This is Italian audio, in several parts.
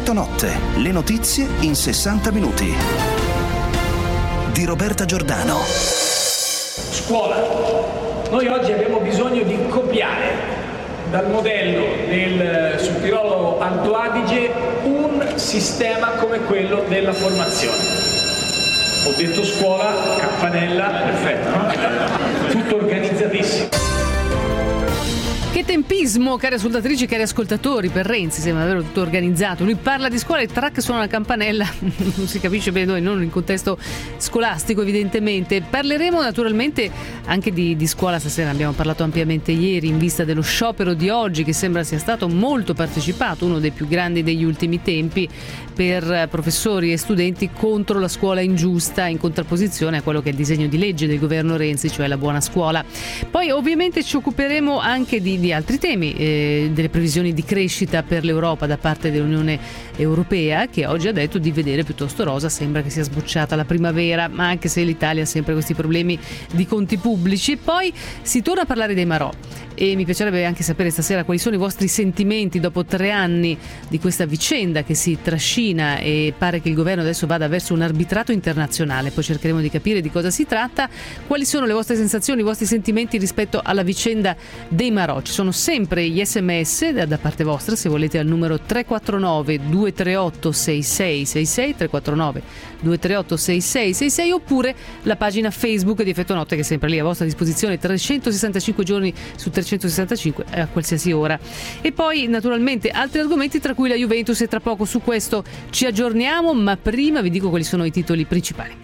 Effetto notte, le notizie in 60 minuti. Di Roberta Giordano. Scuola. Noi oggi abbiamo bisogno di copiare dal modello del Sudtirolo Alto Adige un sistema come quello della formazione. Ho detto scuola, campanella, perfetto, no? Tutto organizzatissimo. Che tempismo, cari ascoltatrici e cari ascoltatori, per Renzi sembra davvero tutto organizzato. Lui parla di scuola e track suona la campanella, non si capisce bene noi, non in contesto scolastico evidentemente. Parleremo naturalmente anche di scuola stasera, abbiamo parlato ampiamente ieri in vista dello sciopero di oggi che sembra sia stato molto partecipato, uno dei più grandi degli ultimi tempi, per professori e studenti contro la scuola ingiusta, in contrapposizione a quello che è il disegno di legge del governo Renzi, cioè la buona scuola. Poi ovviamente ci occuperemo anche di altri temi, delle previsioni di crescita per l'Europa da parte dell'Unione Europea, che oggi ha detto di vedere piuttosto rosa, sembra che sia sbocciata la primavera, ma anche se l'Italia ha sempre questi problemi di conti pubblici. Poi si torna a parlare dei Marò e mi piacerebbe anche sapere stasera quali sono i vostri sentimenti dopo 3 anni di questa vicenda che si trascina e pare che il governo adesso vada verso un arbitrato internazionale. Poi cercheremo di capire di cosa si tratta. Quali sono le vostre sensazioni, i vostri sentimenti rispetto alla vicenda dei Marò? Ci sono sempre gli SMS da parte vostra, se volete, al numero 349 238 6666 349 238 6666, oppure la pagina Facebook di Effetto Notte, che è sempre lì a vostra disposizione 365 giorni su 365 a qualsiasi ora. E poi naturalmente altri argomenti, tra cui la Juventus, e tra poco su questo ci aggiorniamo, ma prima vi dico quali sono i titoli principali.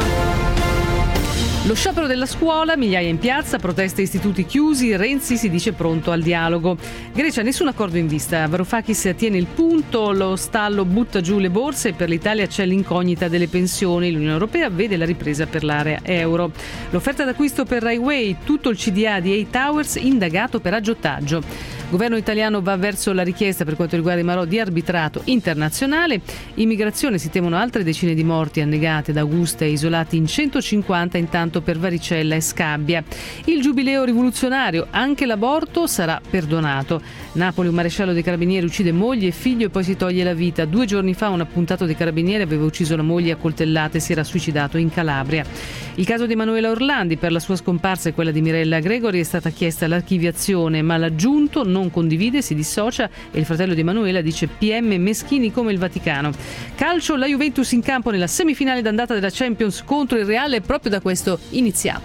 Lo sciopero della scuola, migliaia in piazza, proteste e istituti chiusi, Renzi si dice pronto al dialogo. Grecia, nessun accordo in vista, Varoufakis tiene il punto, lo stallo butta giù le borse, per l'Italia c'è l'incognita delle pensioni, l'Unione Europea vede la ripresa per l'area euro. L'offerta d'acquisto per Rai Way, tutto il CDA di A Towers indagato per aggiotaggio. Governo italiano va verso la richiesta per quanto riguarda i Marò di arbitrato internazionale. Immigrazione, si temono altre decine di morti annegate da Augusta e isolati in 150 intanto per varicella e scabbia. Il giubileo rivoluzionario, anche l'aborto sarà perdonato. Napoli, un maresciallo dei carabinieri uccide moglie e figlio e poi si toglie la vita. 2 giorni fa un appuntato dei carabinieri aveva ucciso la moglie a coltellate e si era suicidato in Calabria. Il caso di Emanuela Orlandi, per la sua scomparsa e quella di Mirella Gregori è stata chiesta l'archiviazione, ma l'aggiunto non condivide, si dissocia e il fratello di Emanuela dice PM meschini come il Vaticano. Calcio, la Juventus in campo nella semifinale d'andata della Champions contro il Real e proprio da questo iniziamo.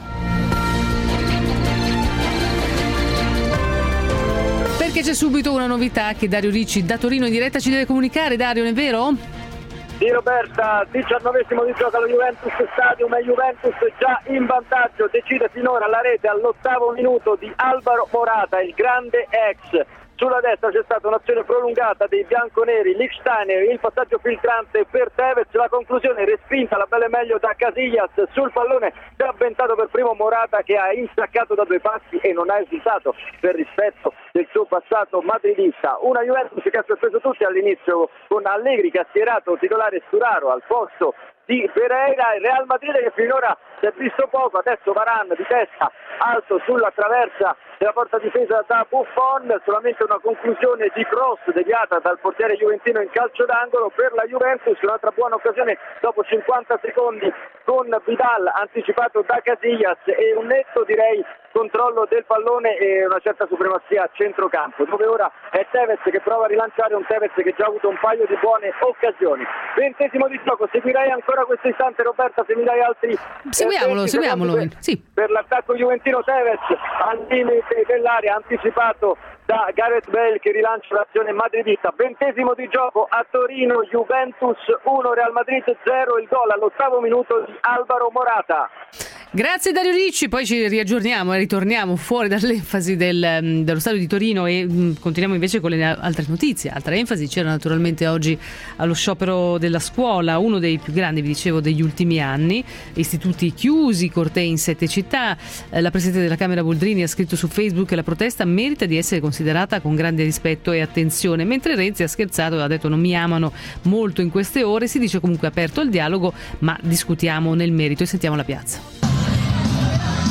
Perché c'è subito una novità che Dario Ricci da Torino in diretta ci deve comunicare. Dario, non è vero? Sì, Roberta, 19esimo di gioco allo Juventus Stadium e Juventus già in vantaggio, decide finora la rete all'8° minuto di Alvaro Morata, il grande ex. Sulla destra c'è stata un'azione prolungata dei bianconeri, Lichtsteiner, il passaggio filtrante per Tevez, la conclusione respinta, la bella e meglio da Casillas, sul pallone si è avventato per primo Morata che ha instaccato da 2 passi e non ha esitato per rispetto del suo passato madridista. Una Juventus che ha sorpreso tutti all'inizio con Allegri che ha schierato titolare Sturaro al posto di Pereira, il Real Madrid che finora si è visto poco, adesso Varane di testa alto sulla traversa della porta difesa da Buffon, solamente una conclusione di cross deviata dal portiere juventino in calcio d'angolo per la Juventus, un'altra buona occasione dopo 50 secondi con Vidal anticipato da Casillas e un netto direi controllo del pallone e una certa supremazia a centrocampo, dove ora è Tevez che prova a rilanciare, un Tevez che già ha avuto un paio di buone occasioni. 20esimo di gioco, seguirei ancora questo istante, Roberta, se mi dai altri seguiamolo sì. Per l'attacco juventino. Tevez al limite dell'area anticipato da Gareth Bale che rilancia l'azione madridista. 20esimo di gioco a Torino, Juventus 1 Real Madrid 0, il gol all'8° minuto di Alvaro Morata. Grazie Dario Ricci, poi ci riaggiorniamo e ritorniamo fuori dall'enfasi dello stadio di Torino e continuiamo invece con le altre notizie. Altra enfasi c'era naturalmente oggi allo sciopero della scuola, uno dei più grandi, vi dicevo, degli ultimi anni, istituti chiusi, cortei in 7 città. La Presidente della Camera Boldrini ha scritto su Facebook che la protesta merita di essere considerata con grande rispetto e attenzione, mentre Renzi ha scherzato e ha detto non mi amano molto in queste ore, si dice comunque aperto al dialogo, ma discutiamo nel merito e sentiamo la piazza.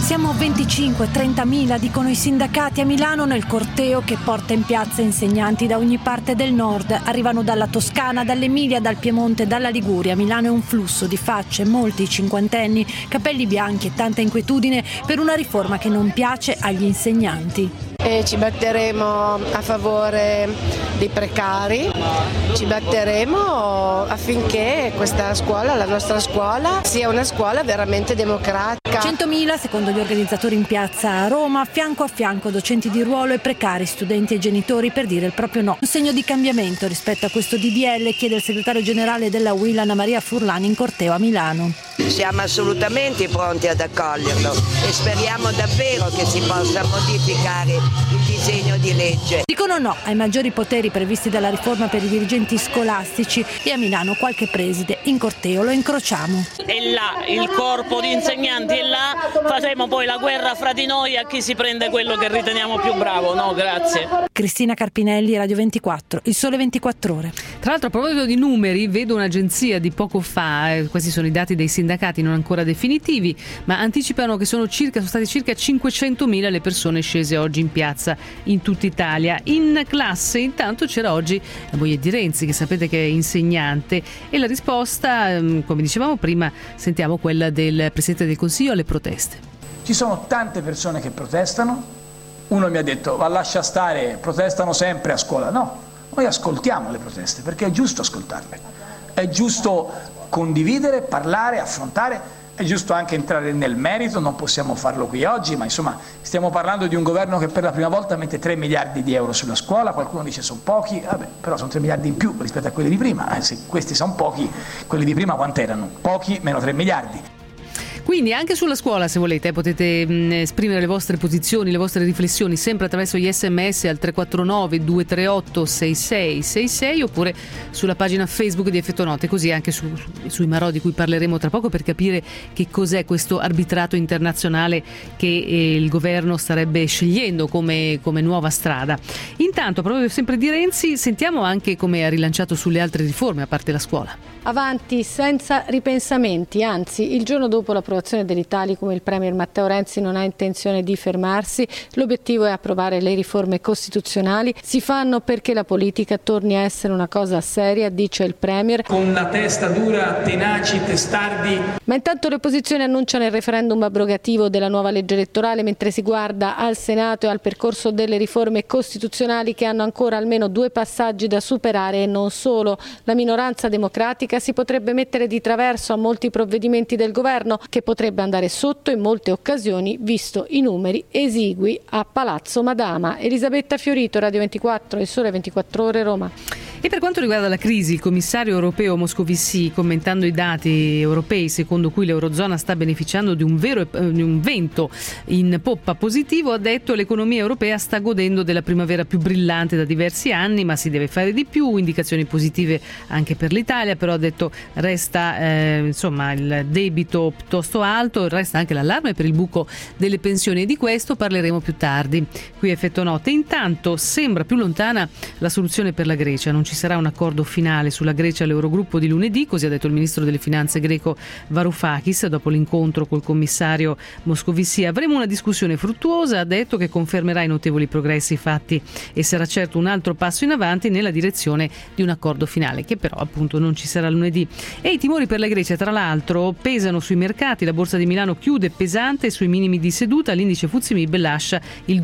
Siamo 25-30.000, dicono i sindacati a Milano, nel corteo che porta in piazza insegnanti da ogni parte del nord. Arrivano dalla Toscana, dall'Emilia, dal Piemonte, dalla Liguria. Milano è un flusso di facce, molti cinquantenni, capelli bianchi e tanta inquietudine per una riforma che non piace agli insegnanti. E ci batteremo a favore dei precari, ci batteremo affinché questa scuola, la nostra scuola, sia una scuola veramente democratica. 100.000 secondo gli organizzatori in piazza a Roma, fianco a fianco docenti di ruolo e precari, studenti e genitori per dire il proprio no. Un segno di cambiamento rispetto a questo DDL, chiede il segretario generale della UIL Anna Maria Furlani in corteo a Milano. Siamo assolutamente pronti ad accoglierlo e speriamo davvero che si possa modificare il disegno di legge. Dicono no ai maggiori poteri previsti dalla riforma per i dirigenti scolastici e a Milano qualche preside in corteo lo incrociamo. E là il corpo di insegnanti è là, faremo poi la guerra fra di noi a chi si prende quello che riteniamo più bravo, no? Grazie. Cristina Carpinelli, Radio 24, Il Sole 24 Ore. Tra l'altro, a proposito di numeri, vedo un'agenzia di poco fa, questi sono i dati dei sindacati non ancora definitivi, ma anticipano che sono stati circa 500.000 le persone scese oggi in piazza in tutta Italia. In classe intanto c'era oggi la moglie di Renzi, che sapete che è insegnante, e la risposta, come dicevamo prima, sentiamo quella del Presidente del Consiglio alle proteste. Ci sono tante persone che protestano. Uno mi ha detto: ma lascia stare, protestano sempre a scuola. No, noi ascoltiamo le proteste perché è giusto ascoltarle, è giusto condividere, parlare, affrontare, è giusto anche entrare nel merito. Non possiamo farlo qui oggi, ma insomma stiamo parlando di un governo che per la prima volta mette 3 miliardi di euro sulla scuola. Qualcuno dice sono pochi, vabbè, però sono 3 miliardi in più rispetto a quelli di prima. Se questi sono pochi, quelli di prima quant'erano? Pochi meno 3 miliardi. Quindi anche sulla scuola, se volete, potete esprimere le vostre posizioni, le vostre riflessioni sempre attraverso gli SMS al 349 238 6666 oppure sulla pagina Facebook di Effetto Notte, così anche sui marò di cui parleremo tra poco, per capire che cos'è questo arbitrato internazionale che il governo starebbe scegliendo come nuova strada. Intanto, proprio sempre di Renzi, sentiamo anche come ha rilanciato sulle altre riforme, a parte la scuola. Avanti senza ripensamenti, anzi il giorno dopo l'approvazione dell'Italicum il Premier Matteo Renzi non ha intenzione di fermarsi, l'obiettivo è approvare le riforme costituzionali, si fanno perché la politica torni a essere una cosa seria, dice il Premier. Con la testa dura, tenaci, testardi. Ma intanto le opposizioni annunciano il referendum abrogativo della nuova legge elettorale, mentre si guarda al Senato e al percorso delle riforme costituzionali che hanno ancora almeno 2 passaggi da superare e non solo. La minoranza democratica si potrebbe mettere di traverso a molti provvedimenti del governo, che potrebbe andare sotto in molte occasioni, visto i numeri esigui a Palazzo Madama. Elisabetta Fiorito, Radio 24, Il Sole 24 Ore, Roma. E per quanto riguarda la crisi, il commissario europeo Moscovici, commentando i dati europei secondo cui l'Eurozona sta beneficiando di un vento in poppa positivo, ha detto che l'economia europea sta godendo della primavera più brillante da diversi anni, ma si deve fare di più. Indicazioni positive anche per l'Italia, però ha detto resta il debito piuttosto alto, resta anche l'allarme per il buco delle pensioni, e di questo parleremo più tardi qui a Effetto Notte. Intanto sembra più lontana la soluzione per la Grecia, non ci sarà un accordo finale sulla Grecia all'Eurogruppo di lunedì, così ha detto il ministro delle finanze greco Varoufakis dopo l'incontro col commissario Moscovici. Avremo una discussione fruttuosa, ha detto, che confermerà i notevoli progressi fatti e sarà certo un altro passo in avanti nella direzione di un accordo finale, che però appunto non ci sarà lunedì. E i timori per la Grecia, tra l'altro, pesano sui mercati. La borsa di Milano chiude pesante sui minimi di seduta, l'indice FTSE MIB lascia il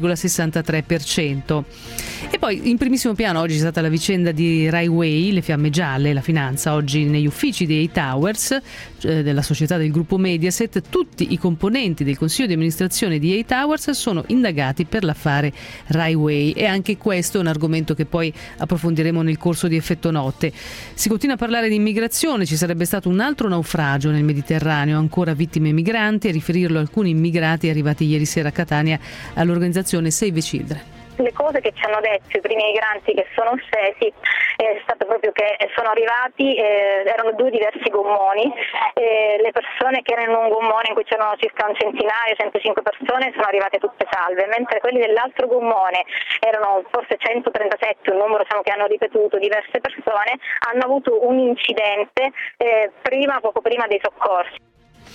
2,63%. E poi in primissimo piano oggi è stata la vicenda di Rai Way, le fiamme gialle, la finanza. Oggi negli uffici di A Towers, della società del gruppo Mediaset, tutti i componenti del consiglio di amministrazione di A Towers sono indagati per l'affare Rai Way, e anche questo è un argomento che poi approfondiremo nel corso di Effetto Notte. Si continua a parlare di immigrazione, ci sarebbe stato un altro naufragio nel Mediterraneo, ancora vittime migranti, a riferirlo alcuni immigrati arrivati ieri sera a Catania all'organizzazione Save the Children. Le cose che ci hanno detto i primi migranti che sono scesi è stato proprio che sono arrivati, erano 2 diversi gommoni, le persone che erano in un gommone in cui c'erano circa un centinaio, 105 persone, sono arrivate tutte salve, mentre quelli dell'altro gommone erano forse 137, un numero che hanno ripetuto diverse persone, hanno avuto un incidente poco prima dei soccorsi.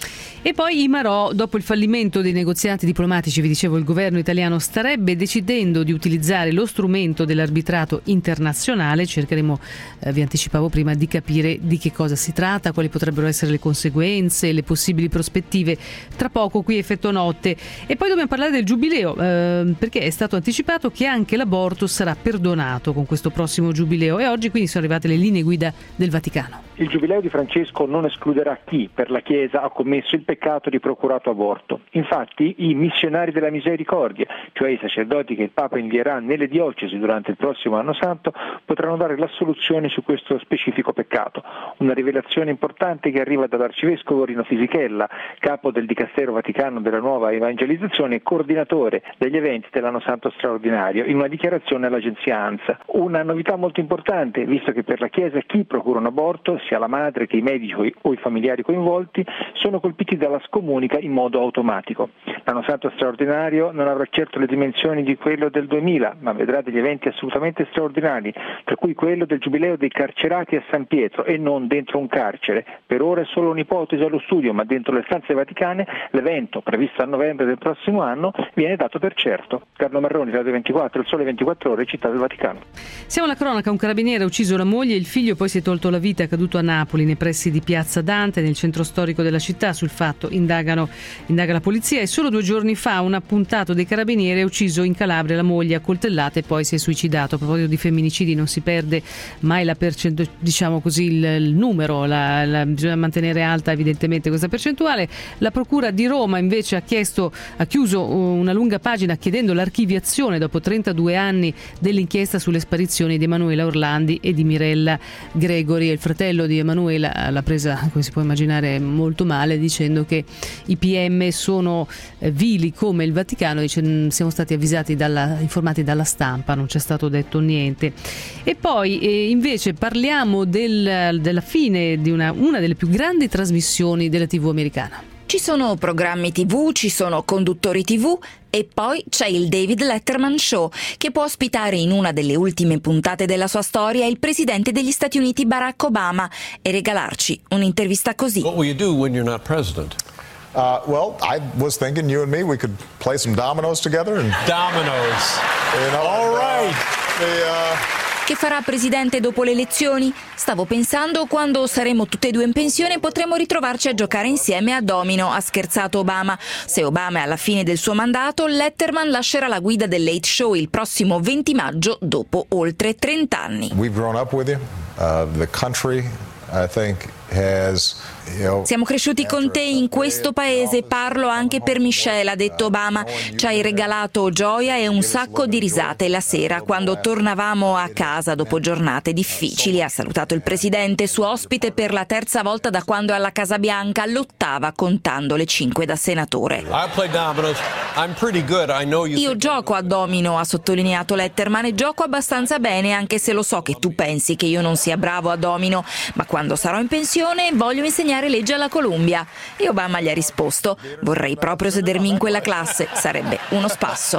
E poi i Marò, dopo il fallimento dei negoziati diplomatici, vi dicevo, il governo italiano starebbe decidendo di utilizzare lo strumento dell'arbitrato internazionale. Cercheremo, vi anticipavo prima, di capire di che cosa si tratta, quali potrebbero essere le conseguenze, le possibili prospettive. Tra poco qui Effetto Notte. E poi dobbiamo parlare del giubileo, perché è stato anticipato che anche l'aborto sarà perdonato con questo prossimo giubileo, e oggi quindi sono arrivate le linee guida del Vaticano. Il giubileo di Francesco non escluderà chi per la Chiesa ha commesso il peccato di procurato aborto. Infatti i missionari della misericordia, cioè i sacerdoti che il Papa invierà nelle diocesi durante il prossimo anno santo, potranno dare l'assoluzione su questo specifico peccato. Una rivelazione importante che arriva dall'arcivescovo Rino Fisichella, capo del Dicastero Vaticano della Nuova Evangelizzazione e coordinatore degli eventi dell'anno santo straordinario, in una dichiarazione all'agenzia ANSA. Una novità molto importante, visto che per la Chiesa chi procura un aborto, sia la madre che i medici o i familiari coinvolti, sono colpiti dalla scomunica in modo automatico. L'anno santo straordinario non avrà certo le dimensioni di quello del 2000, ma vedrà degli eventi assolutamente straordinari, tra cui quello del giubileo dei carcerati a San Pietro, e non dentro un carcere. Per ora è solo un'ipotesi allo studio, ma dentro le stanze vaticane l'evento, previsto a novembre del prossimo anno, viene dato per certo. Carlo Marroni, Radio 24, Il Sole 24 Ore, Città del Vaticano. Siamo alla cronaca. Un carabiniere ha ucciso la moglie e il figlio, poi si è tolto la vita. È accaduto a Napoli, nei pressi di Piazza Dante, nel centro storico della città. Sul fatto indaga la polizia, e solo 2 giorni fa un appuntato dei carabinieri ha ucciso in Calabria la moglie a coltellate e poi si è suicidato. A proposito di femminicidi, non si perde mai la percentuale, diciamo così, il numero, bisogna mantenere alta evidentemente questa percentuale. La procura di Roma invece ha chiuso una lunga pagina chiedendo l'archiviazione dopo 32 anni dell'inchiesta sulle sparizioni di Emanuela Orlandi e di Mirella Gregori. Il fratello di Emanuela l'ha presa, come si può immaginare, molto male, dicendo che i PM sono vili come il Vaticano. Dice: siamo stati informati dalla stampa, non c'è stato detto niente. E poi invece parliamo della fine di una delle più grandi trasmissioni della TV americana. Ci sono programmi TV, ci sono conduttori TV e poi c'è il David Letterman Show, che può ospitare in una delle ultime puntate della sua storia il presidente degli Stati Uniti Barack Obama e regalarci un'intervista così. What will you do when you're not president? Well, I was thinking you and me, we could play some dominoes together. Dominoes. All right. Che farà presidente dopo le elezioni? Stavo pensando, quando saremo tutte e due in pensione potremo ritrovarci a giocare insieme a domino, ha scherzato Obama. Se Obama è alla fine del suo mandato, Letterman lascerà la guida del Late Show il prossimo 20 maggio dopo oltre 30 anni. We've grown up with you. The country, I think, has... Siamo cresciuti con te in questo paese, parlo anche per Michelle, ha detto Obama. Ci hai regalato gioia e un sacco di risate la sera quando tornavamo a casa dopo giornate difficili, ha salutato il presidente, suo ospite per la terza volta da quando è alla Casa Bianca, l'8ª contando le 5 da senatore. Io gioco a domino, ha sottolineato Letterman, e gioco abbastanza bene, anche se lo so che tu pensi che io non sia bravo a domino, ma quando sarò in pensione voglio insegnare legge alla Columbia. E Obama gli ha risposto: vorrei proprio sedermi in quella classe, sarebbe uno spasso.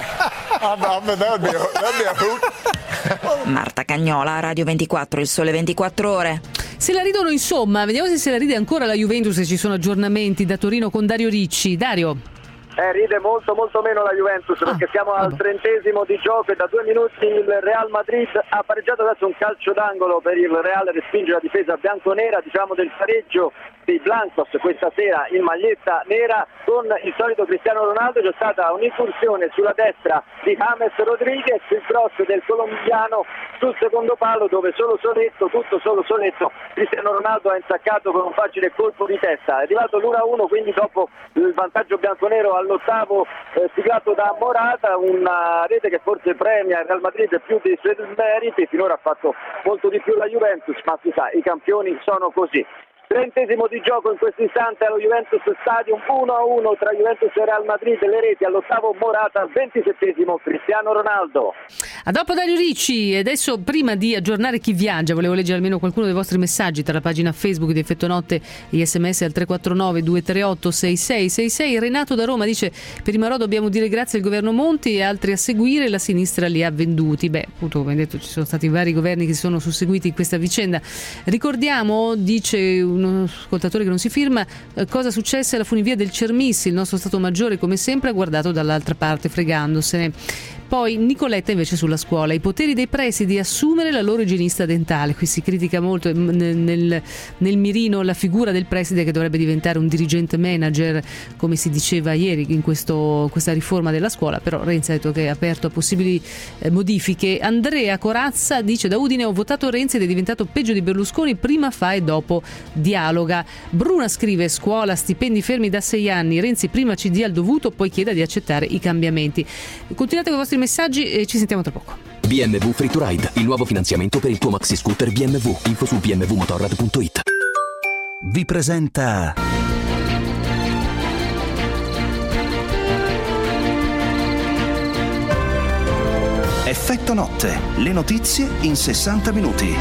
Marta Cagnola, Radio 24, Il Sole 24 Ore. Se la ridono, insomma, vediamo se la ride ancora la Juventus, se ci sono aggiornamenti da Torino con Dario Ricci. Dario. Ride molto meno la Juventus, perché siamo al 30° di gioco e da 2 minuti il Real Madrid ha pareggiato. Adesso un calcio d'angolo per il Real, respinge la difesa bianconera, diciamo del pareggio dei Blancos questa sera in maglietta nera con il solito Cristiano Ronaldo. C'è stata un'incursione sulla destra di James Rodriguez, il cross del colombiano sul secondo palo, dove tutto solo Soletto, Cristiano Ronaldo ha insaccato con un facile colpo di testa. È arrivato l'1-1, quindi dopo il vantaggio bianconero all'8º, siglato da Morata, una rete che forse premia il Real Madrid più dei suoi meriti. Finora ha fatto molto di più la Juventus, ma si sa, i campioni sono così. 30° di gioco in questo istante allo Juventus Stadium, 1-1 tra Juventus e Real Madrid, le reti all'8º Morata, al 27° Cristiano Ronaldo. A dopo Dario Ricci. E adesso, prima di aggiornare chi viaggia, volevo leggere almeno qualcuno dei vostri messaggi tra la pagina Facebook di Effetto Notte e gli sms al 349 238 6666. Renato da Roma dice: per i Marò dobbiamo dire grazie al governo Monti e altri a seguire, la sinistra li ha venduti. Beh, appunto, come detto, ci sono stati vari governi che si sono susseguiti in questa vicenda. Ricordiamo, dice uno ascoltatore che non si firma, cosa successe alla funivia del Cermissi. Il nostro Stato Maggiore, come sempre, ha guardato dall'altra parte fregandosene. Poi Nicoletta invece sulla scuola: i poteri dei presidi, assumere la loro igienista dentale. Qui si critica molto nel mirino la figura del preside, che dovrebbe diventare un dirigente manager, come si diceva ieri in questa riforma della scuola, però Renzi ha detto che è aperto a possibili modifiche. Andrea Corazza dice: da Udine ho votato Renzi ed è diventato peggio di Berlusconi, prima fa e dopo dialoga. Bruna scrive: scuola, stipendi fermi da 6 anni, Renzi prima ci dia il dovuto, poi chieda di accettare i cambiamenti. Continuate con i vostri messaggi e ci sentiamo tra poco. BMW Free to Ride, il nuovo finanziamento per il tuo maxi scooter BMW. Info su bmwmotorrad.it. Vi presenta Effetto Notte, le notizie in 60 minuti.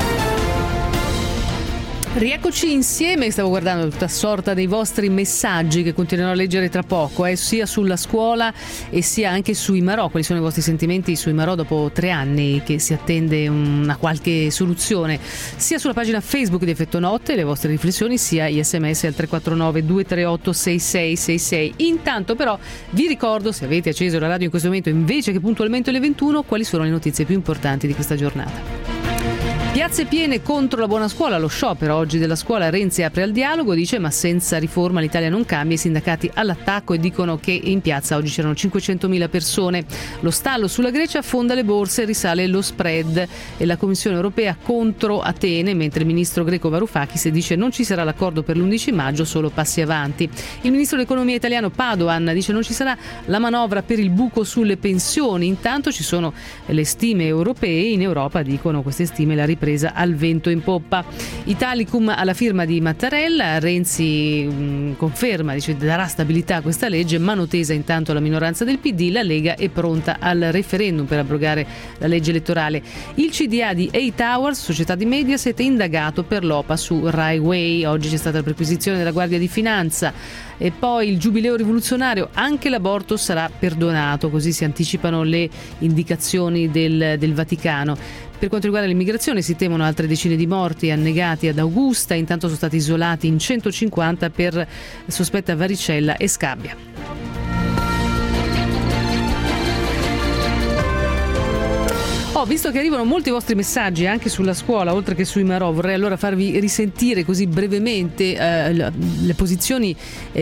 Rieccoci insieme, stavo guardando tutta sorta dei vostri messaggi che continuerò a leggere tra poco, sia sulla scuola e sia anche sui Marò. Quali sono i vostri sentimenti sui Marò dopo 3 anni che si attende una qualche soluzione? Sia sulla pagina Facebook di Effetto Notte le vostre riflessioni, sia gli sms al 349 238 6666. Intanto però vi ricordo, se avete acceso la radio in questo momento invece che puntualmente alle 21, quali sono le notizie più importanti di questa giornata. Piazze piene contro la buona scuola, lo sciopero oggi della scuola. Renzi apre al dialogo, dice: ma senza riforma l'Italia non cambia. I sindacati all'attacco e dicono che in piazza oggi c'erano 500.000 persone. Lo stallo sulla Grecia affonda le borse, risale lo spread e la Commissione europea contro Atene, mentre il ministro greco Varoufakis dice: non ci sarà l'accordo per l'11 maggio, solo passi avanti. Il ministro dell'economia italiano Padoan dice: non ci sarà la manovra per il buco sulle pensioni. Intanto ci sono le stime europee, in Europa dicono queste stime la ripresa al vento in poppa. Italicum alla firma di Mattarella, Renzi conferma, dice darà stabilità a questa legge, mano tesa intanto alla minoranza del PD, la Lega è pronta al referendum per abrogare la legge elettorale. Il CDA di A Towers, società di Mediaset, è indagato per l'OPA su Rai Way. Oggi c'è stata la perquisizione della Guardia di Finanza. E poi il giubileo rivoluzionario, anche l'aborto sarà perdonato, così si anticipano le indicazioni del Vaticano. Per quanto riguarda l'immigrazione si temono altre decine di morti annegati ad Augusta, intanto sono stati isolati in 150 per sospetta varicella e scabbia. Visto che arrivano molti vostri messaggi anche sulla scuola, oltre che sui Marò, vorrei allora farvi risentire così brevemente le posizioni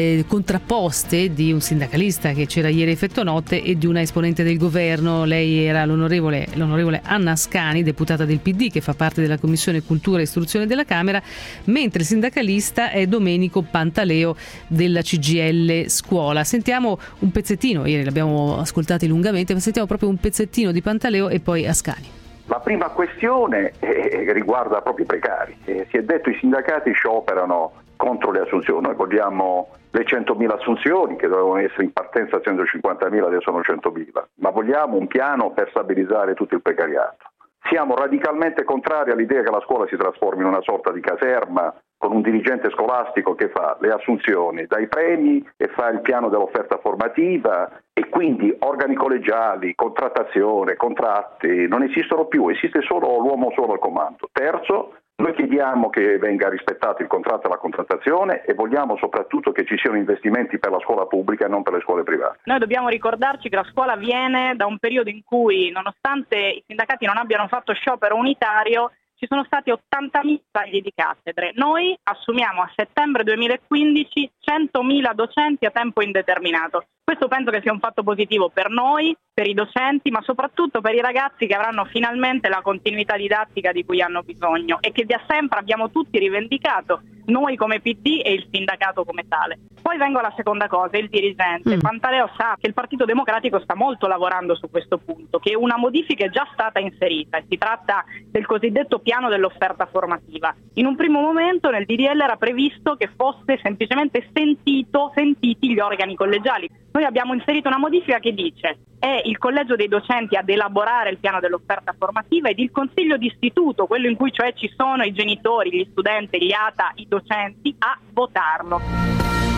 contrapposte di un sindacalista che c'era ieri a Effetto Notte e di una esponente del governo. Lei era l'onorevole Anna Ascani, deputata del PD, che fa parte della Commissione Cultura e Istruzione della Camera, mentre il sindacalista è Domenico Pantaleo della CGIL Scuola. Sentiamo un pezzettino, ieri l'abbiamo ascoltati lungamente, ma sentiamo proprio un pezzettino di Pantaleo e poi Ascani. La prima questione riguarda proprio i precari. Si è detto i sindacati scioperano contro le assunzioni. Noi vogliamo le 100.000 assunzioni che dovevano essere in partenza 150.000, adesso sono 100.000, ma vogliamo un piano per stabilizzare tutto il precariato. Siamo radicalmente contrari all'idea che la scuola si trasformi in una sorta di caserma con un dirigente scolastico che fa le assunzioni, dà i premi e fa il piano dell'offerta formativa, e quindi organi collegiali, contrattazione, contratti non esistono più, esiste solo l'uomo solo al comando. Terzo, noi chiediamo che venga rispettato il contratto e la contrattazione e vogliamo soprattutto che ci siano investimenti per la scuola pubblica e non per le scuole private. Noi dobbiamo ricordarci che la scuola viene da un periodo in cui, nonostante i sindacati non abbiano fatto sciopero unitario, ci sono stati 80.000 tagli di cattedre. Noi assumiamo a settembre 2015 100.000 docenti a tempo indeterminato. Questo penso che sia un fatto positivo per noi, per i docenti, ma soprattutto per i ragazzi che avranno finalmente la continuità didattica di cui hanno bisogno e che da sempre abbiamo tutti rivendicato, noi come PD e il sindacato come tale. Poi vengo alla seconda cosa, il dirigente. Pantaleo sa che il Partito Democratico sta molto lavorando su questo punto, che una modifica è già stata inserita e si tratta del cosiddetto piano dell'offerta formativa. In un primo momento nel DDL era previsto che fosse semplicemente sentiti gli organi collegiali. Noi Noi abbiamo inserito una modifica che dice: è il collegio dei docenti ad elaborare il piano dell'offerta formativa ed il consiglio d'istituto, quello in cui cioè ci sono i genitori, gli studenti, gli ATA, i docenti, a votarlo.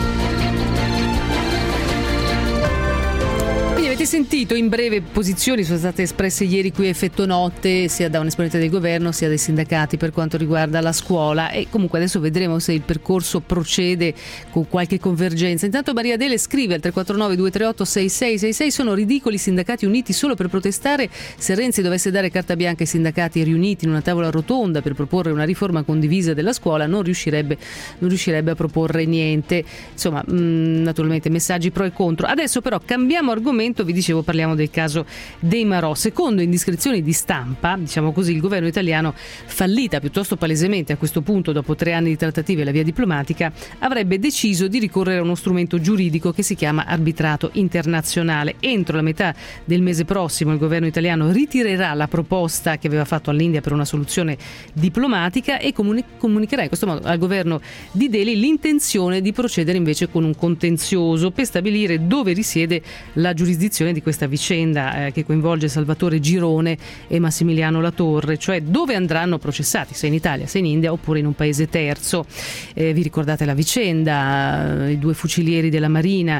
Quindi avete sentito in breve posizioni sono state espresse ieri qui a Effetto Notte sia da un esponente del governo sia dai sindacati per quanto riguarda la scuola, e comunque adesso vedremo se il percorso procede con qualche convergenza. Intanto Maria Adele scrive al 349 238 6666: sono ridicoli i sindacati uniti solo per protestare. Se Renzi dovesse dare carta bianca ai sindacati riuniti in una tavola rotonda per proporre una riforma condivisa della scuola non riuscirebbe a proporre niente. Insomma, naturalmente messaggi pro e contro. Adesso però cambiamo argomento. Vi dicevo, parliamo del caso dei Marò. Secondo indiscrezioni di stampa, diciamo così, il governo italiano, fallita piuttosto palesemente a questo punto dopo 3 anni di trattative e la via diplomatica, avrebbe deciso di ricorrere a uno strumento giuridico che si chiama arbitrato internazionale. Entro la metà del mese prossimo il governo italiano ritirerà la proposta che aveva fatto all'India per una soluzione diplomatica e comunicherà in questo modo al governo di Delhi l'intenzione di procedere invece con un contenzioso per stabilire dove risiede la giurisdizione di questa vicenda che coinvolge Salvatore Girone e Massimiliano Latorre, cioè dove andranno processati, se in Italia, se in India oppure in un paese terzo. Vi ricordate la vicenda, i 2 fucilieri della Marina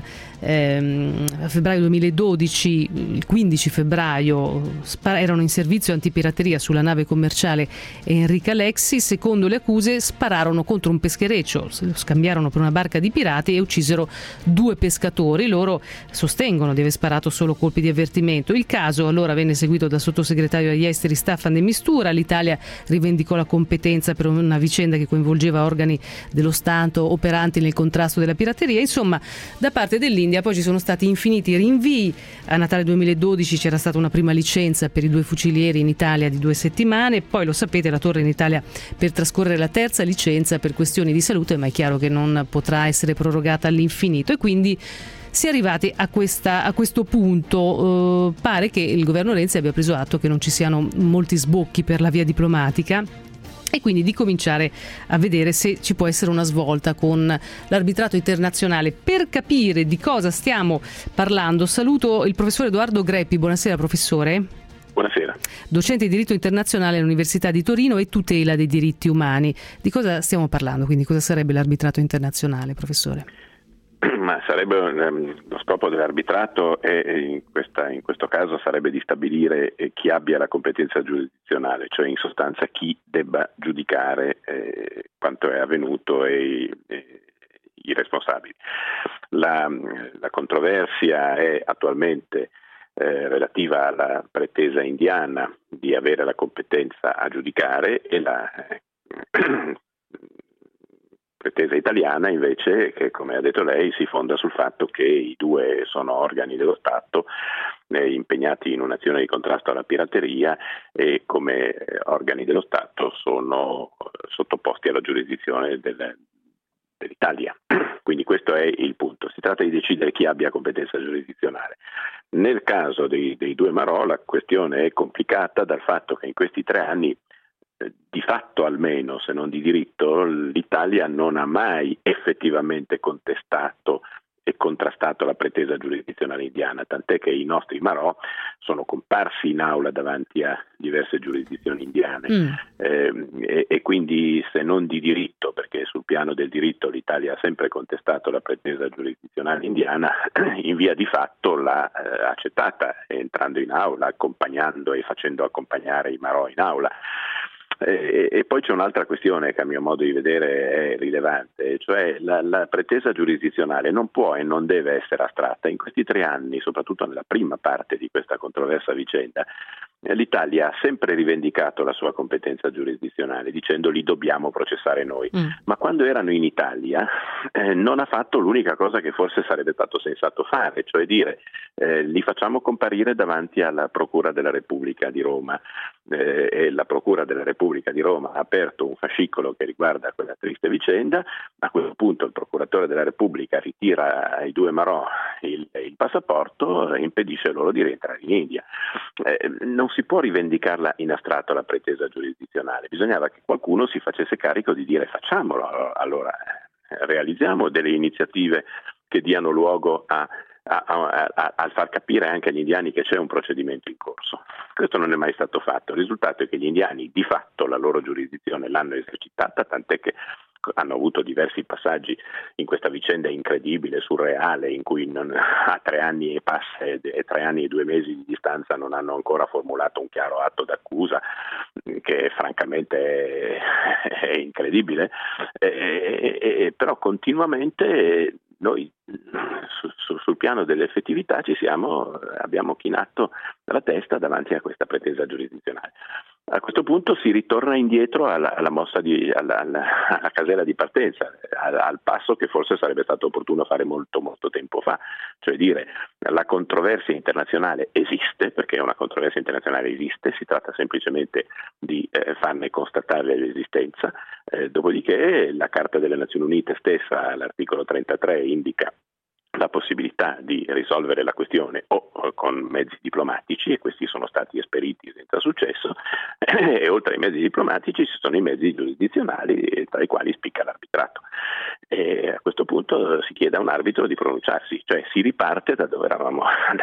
a febbraio 2012, il 15 febbraio erano in servizio antipirateria sulla nave commerciale Enrica Lexi. Secondo le accuse spararono contro un peschereccio, lo scambiarono per una barca di pirati e uccisero 2 pescatori. Loro sostengono di aver sparato solo colpi di avvertimento. Il caso allora venne seguito dal sottosegretario agli esteri Staffan de Mistura. L'Italia rivendicò la competenza per una vicenda che coinvolgeva organi dello Stato operanti nel contrasto della pirateria. Insomma, da parte dell'India poi ci sono stati infiniti rinvii. A Natale 2012 c'era stata una prima licenza per i 2 fucilieri in Italia di 2 settimane, poi lo sapete, la torre in Italia per trascorrere la terza licenza per questioni di salute, ma è chiaro che non potrà essere prorogata all'infinito e quindi si è arrivati a questo punto. Pare che il governo Renzi abbia preso atto che non ci siano molti sbocchi per la via diplomatica e quindi di cominciare a vedere se ci può essere una svolta con l'arbitrato internazionale. Per capire di cosa stiamo parlando saluto il professore Edoardo Greppi. Buonasera professore. Buonasera. Docente di diritto internazionale all'Università di Torino e tutela dei diritti umani. Di cosa stiamo parlando? Quindi cosa sarebbe l'arbitrato internazionale, professore? Ma sarebbe lo scopo dell'arbitrato in questo caso sarebbe di stabilire chi abbia la competenza giurisdizionale, cioè in sostanza chi debba giudicare quanto è avvenuto e i responsabili. La controversia è attualmente relativa alla pretesa indiana di avere la competenza a giudicare e la pretesa italiana invece, che come ha detto lei si fonda sul fatto che i 2 sono organi dello Stato impegnati in un'azione di contrasto alla pirateria e come organi dello Stato sono sottoposti alla giurisdizione dell'Italia. Quindi questo è il punto. Si tratta di decidere chi abbia competenza giurisdizionale. Nel caso dei 2 Marò la questione è complicata dal fatto che in questi 3 anni di fatto almeno, se non di diritto, l'Italia non ha mai effettivamente contestato e contrastato la pretesa giurisdizionale indiana, tant'è che i nostri Marò sono comparsi in aula davanti a diverse giurisdizioni indiane e quindi se non di diritto, perché sul piano del diritto l'Italia ha sempre contestato la pretesa giurisdizionale indiana, in via di fatto l'ha accettata entrando in aula, accompagnando e facendo accompagnare i Marò in aula. E poi c'è un'altra questione che a mio modo di vedere è rilevante, cioè la pretesa giurisdizionale non può e non deve essere astratta. In questi 3 anni, soprattutto nella prima parte di questa controversa vicenda, l'Italia ha sempre rivendicato la sua competenza giurisdizionale dicendo li dobbiamo processare noi, ma quando erano in Italia non ha fatto l'unica cosa che forse sarebbe stato sensato fare, cioè dire li facciamo comparire davanti alla Procura della Repubblica di Roma e la Procura della Repubblica di Roma ha aperto un fascicolo che riguarda quella triste vicenda. A quel punto il procuratore della Repubblica ritira ai 2 Marò il passaporto e impedisce loro di rientrare in India. Non si può rivendicarla in astratto la pretesa giurisdizionale, bisognava che qualcuno si facesse carico di dire facciamolo, allora realizziamo delle iniziative che diano luogo a al far capire anche agli indiani che c'è un procedimento in corso. Questo non è mai stato fatto. Il risultato è che gli indiani di fatto la loro giurisdizione l'hanno esercitata, tant'è che hanno avuto diversi passaggi in questa vicenda incredibile, surreale, in cui a 3 anni e 3 anni e 2 mesi di distanza non hanno ancora formulato un chiaro atto d'accusa, che francamente è incredibile, però continuamente noi sul piano dell'effettività abbiamo chinato la testa davanti a questa pretesa giurisdizionale. A questo punto si ritorna indietro alla mossa alla casella di partenza, al passo che forse sarebbe stato opportuno fare molto molto tempo fa, cioè dire la controversia internazionale esiste, perché una controversia internazionale esiste, si tratta semplicemente di farne constatare l'esistenza, dopodiché la Carta delle Nazioni Unite stessa, all'articolo 33, indica la possibilità di risolvere la questione o con mezzi diplomatici, e questi sono stati esperiti senza successo, e oltre ai mezzi diplomatici ci sono i mezzi giurisdizionali, tra i quali spicca l'arbitrato. E a questo punto si chiede a un arbitro di pronunciarsi, cioè si riparte da dove eravamo,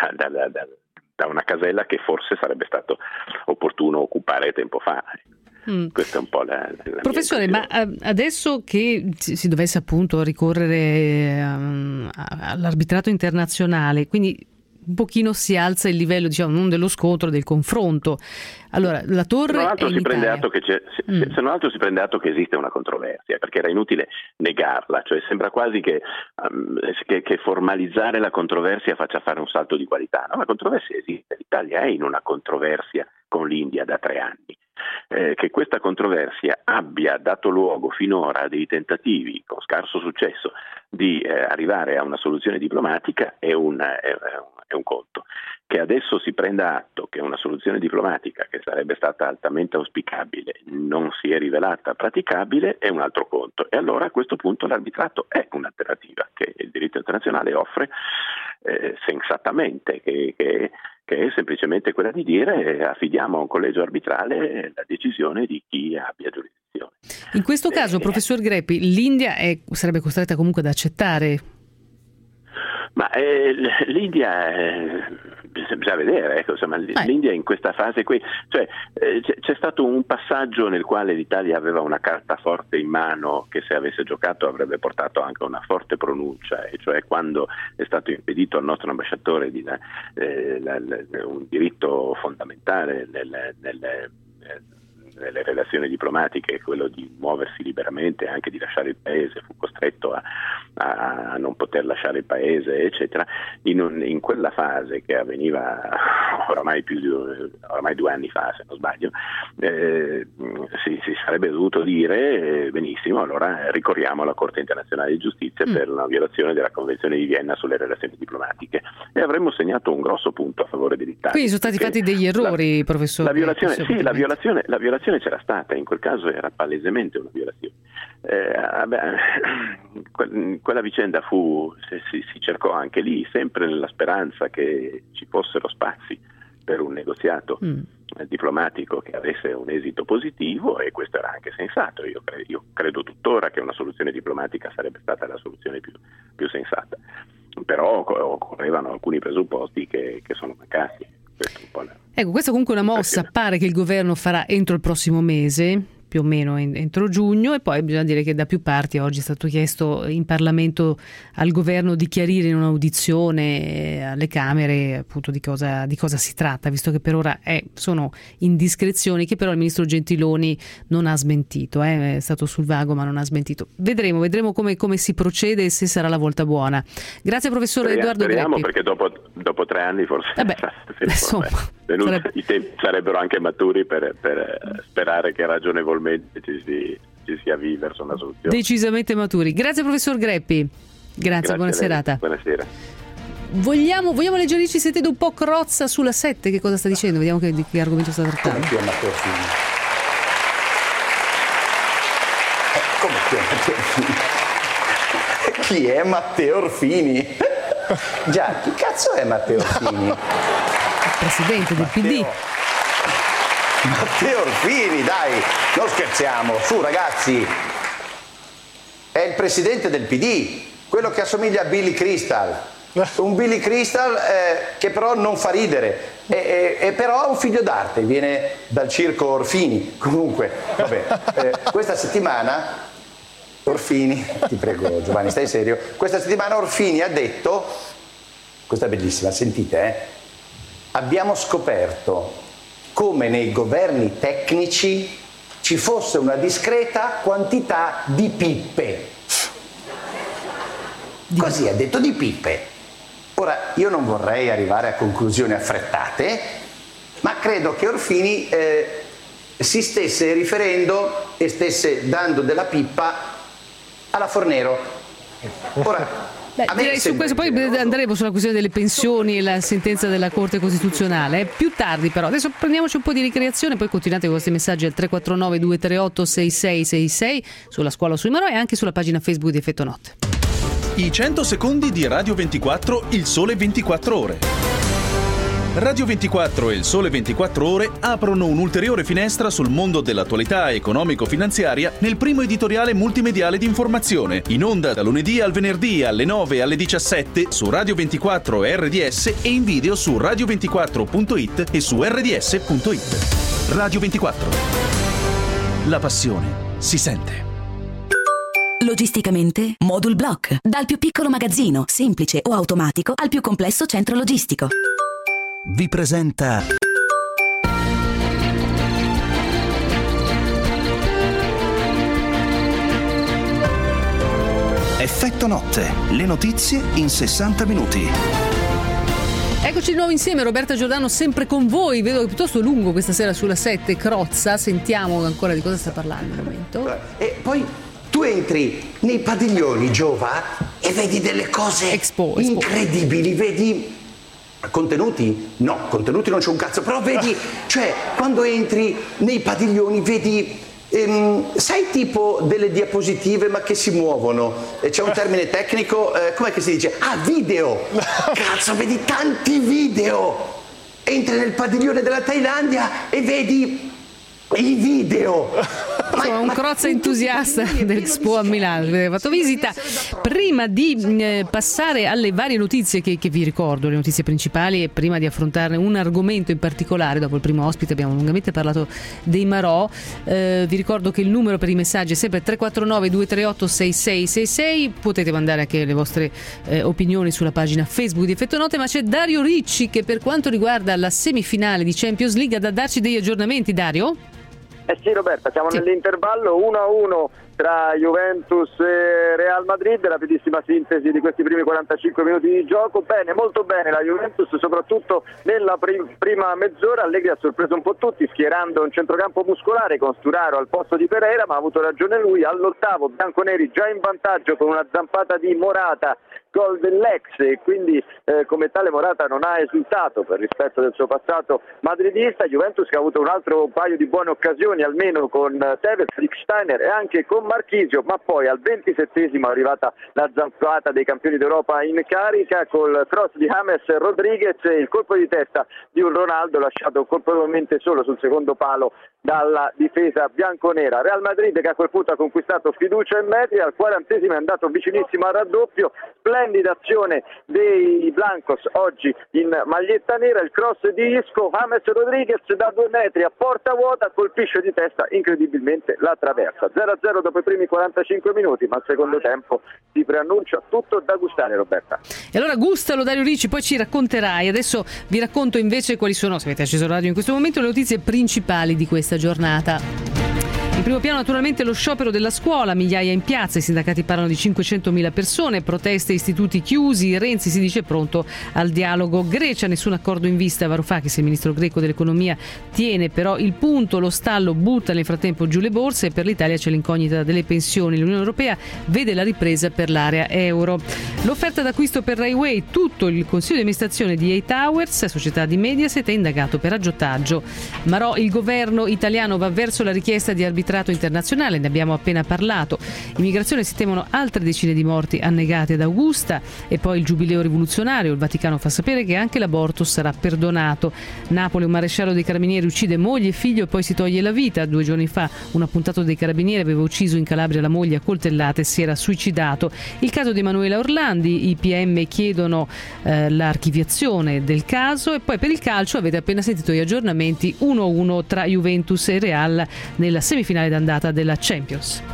da una casella che forse sarebbe stato opportuno occupare tempo fa. Questa è un po' la professore, ma adesso che si dovesse appunto ricorrere all'arbitrato internazionale, quindi un pochino si alza il livello, diciamo, non dello scontro, del confronto. Allora, la torre è in Italia. Se non altro si prende atto che esiste una controversia, perché era inutile negarla, cioè sembra quasi che formalizzare la controversia faccia fare un salto di qualità. No, la controversia esiste, l'Italia è in una controversia con l'India da 3 anni. Che questa controversia abbia dato luogo finora a dei tentativi con scarso successo di arrivare a una soluzione diplomatica è un conto. Che adesso si prenda atto che una soluzione diplomatica che sarebbe stata altamente auspicabile non si è rivelata praticabile è un altro conto, e allora a questo punto l'arbitrato è un'alternativa che il diritto internazionale offre sensatamente, che è semplicemente quella di dire affidiamo a un collegio arbitrale la decisione di chi abbia giurisdizione. In questo caso, professor Greppi, l'India sarebbe costretta comunque ad accettare? Ma l'India bisogna vedere, ecco, insomma, l'India in questa fase qui, cioè c'è stato un passaggio nel quale l'Italia aveva una carta forte in mano che, se avesse giocato, avrebbe portato anche una forte pronuncia, e cioè quando è stato impedito al nostro ambasciatore un diritto fondamentale nelle relazioni diplomatiche, quello di muoversi liberamente, anche di lasciare il paese, fu costretto a non poter lasciare il paese, eccetera. In quella fase, che avveniva oramai 2 anni fa, se non sbaglio, si sarebbe dovuto dire benissimo, allora ricorriamo alla Corte internazionale di giustizia per una violazione della Convenzione di Vienna sulle relazioni diplomatiche, e avremmo segnato un grosso punto a favore dell'Italia. Quindi sono stati fatti degli errori, professore? La violazione c'era stata, in quel caso era palesemente una violazione. Quella vicenda si cercò anche lì, sempre nella speranza che ci fossero spazi per un negoziato diplomatico che avesse un esito positivo, e questo era anche sensato. Io credo tuttora che una soluzione diplomatica sarebbe stata la soluzione più sensata, però occorrevano alcuni presupposti che sono mancati. Questa comunque è una mossa, pare che il governo farà entro il prossimo mese, più o meno entro giugno, e poi bisogna dire che da più parti oggi è stato chiesto in Parlamento al governo di chiarire in un'audizione alle Camere appunto di cosa si tratta, visto che per ora sono indiscrezioni che però il ministro Gentiloni non ha smentito, è stato sul vago ma non ha smentito. Vedremo come si procede e se sarà la volta buona. Grazie professore Edoardo Greppi. Perché dopo 3 anni forse i tempi sarebbero anche maturi per sperare che ragionevolmente ci si avvii verso una soluzione. Decisamente maturi. Grazie professor Greppi. Grazie, buona serata. Buonasera. Vogliamo alleggerirci sentendo un po' Crozza sulla 7, che cosa sta dicendo? Vediamo di che argomento sta trattando. Come chi è Matteo Orfini? Già, chi cazzo è Matteo Orfini? Il presidente del PD. Matteo Orfini, dai, non scherziamo, su ragazzi, è il presidente del PD, quello che assomiglia a Billy Crystal, Un Billy Crystal che però non fa ridere, e però è un figlio d'arte, viene dal circo Orfini. Comunque, vabbè, questa settimana Orfini, ti prego Giovanni, stai serio, questa settimana Orfini ha detto, questa è bellissima, sentite, abbiamo scoperto come nei governi tecnici ci fosse una discreta quantità di pippe. Così ha detto, di pippe. Ora, io non vorrei arrivare a conclusioni affrettate, ma credo che Orfini si stesse riferendo e stesse dando della pippa alla Fornero. Ora, direi su questo poi andremo sulla questione delle pensioni e la sentenza della Corte Costituzionale. Più tardi però. Adesso prendiamoci un po' di ricreazione, poi continuate con questi messaggi al 349 238 6666 sulla Scuola sui Marò e anche sulla pagina Facebook di Effetto Notte. I 100 secondi di Radio 24, Il Sole 24 Ore. Radio 24 e Il Sole 24 Ore aprono un'ulteriore finestra sul mondo dell'attualità economico-finanziaria nel primo editoriale multimediale di informazione, in onda da lunedì al venerdì alle 9 e alle 17 su Radio 24 e RDS e in video su radio24.it e su rds.it. Radio 24. La passione si sente. Logisticamente, Modul Block. Dal più piccolo magazzino, semplice o automatico, al più complesso centro logistico. Vi presenta Effetto Notte, le notizie in 60 minuti. Eccoci di nuovo insieme, Roberta Giordano sempre con voi. Vedo che è piuttosto lungo questa sera sulla 7, Crozza. Sentiamo ancora di cosa sta parlando al momento. E poi tu entri nei padiglioni, Giova, e vedi delle cose incredibili, vedi contenuti? No, contenuti non c'è un cazzo, però vedi, cioè quando entri nei padiglioni vedi, sai, tipo delle diapositive ma che si muovono, c'è un termine tecnico, com'è che si dice? Ah, video! Cazzo, vedi tanti video! Entri nel padiglione della Thailandia e vedi i video. Sono un Crozza entusiasta dell'Expo a Milano, vi ho fatto visita. Prima di passare alle varie notizie che vi ricordo, le notizie principali, e prima di affrontarne un argomento in particolare, dopo il primo ospite abbiamo lungamente parlato dei Marò, vi ricordo che il numero per i messaggi è sempre 349 238 6666, potete mandare anche le vostre opinioni sulla pagina Facebook di Effetto Notte, ma c'è Dario Ricci che per quanto riguarda la semifinale di Champions League ha da darci degli aggiornamenti. Dario? Sì, Roberta, siamo nell'intervallo 1-1 tra Juventus e Real Madrid, rapidissima sintesi di questi primi 45 minuti di gioco. Bene, molto bene la Juventus, soprattutto nella prima mezz'ora. Allegri ha sorpreso un po' tutti schierando un centrocampo muscolare con Sturaro al posto di Pereira, ma ha avuto ragione lui. All'8° bianconeri già in vantaggio con una zampata di Morata, gol dell'ex, e quindi come tale Morata non ha esultato per rispetto del suo passato madridista. Juventus che ha avuto un altro paio di buone occasioni, almeno con Tevez, Lichtsteiner e anche con Marchisio, ma poi al 27° è arrivata la zampata dei campioni d'Europa in carica col cross di James Rodriguez e il colpo di testa di un Ronaldo lasciato colpevolmente solo sul secondo palo dalla difesa bianconera. Real Madrid che a quel punto ha conquistato fiducia e metri, al 40° è andato vicinissimo al raddoppio. Splendida azione dei Blancos oggi in maglietta nera, il cross di Isco, James Rodriguez da 2 metri a porta vuota colpisce di testa incredibilmente la traversa. 0-0 dopo i primi 45 minuti, ma al secondo tempo si preannuncia tutto da gustare, Roberta. E allora gustalo Dario Ricci, poi ci racconterai. Adesso vi racconto invece quali sono, se avete acceso la radio in questo momento, le notizie principali di questa giornata. In primo piano naturalmente lo sciopero della scuola, migliaia in piazza, i sindacati parlano di 500.000 persone, proteste, istituti chiusi, Renzi si dice pronto al dialogo. Grecia, nessun accordo in vista, Varoufakis, il ministro greco dell'economia, tiene però il punto, lo stallo butta nel frattempo giù le borse e per l'Italia c'è l'incognita delle pensioni, l'Unione Europea vede la ripresa per l'area euro. L'offerta d'acquisto per Rai Way, tutto il consiglio di amministrazione di A Towers, società di Mediaset, è indagato per aggiotaggio. Marò, il governo italiano va verso la richiesta di arbitraggio arbitrato internazionale, ne abbiamo appena parlato. Immigrazione, si temono altre decine di morti annegate ad Augusta, e poi il giubileo rivoluzionario. Il Vaticano fa sapere che anche l'aborto sarà perdonato. Napoli, un maresciallo dei carabinieri uccide moglie e figlio e poi si toglie la vita. 2 giorni fa un appuntato dei carabinieri aveva ucciso in Calabria la moglie a coltellate e si era suicidato. Il caso di Emanuela Orlandi, i PM chiedono l'archiviazione del caso. E poi per il calcio avete appena sentito gli aggiornamenti: 1-1 tra Juventus e Real nella semifinale d'andata della Champions.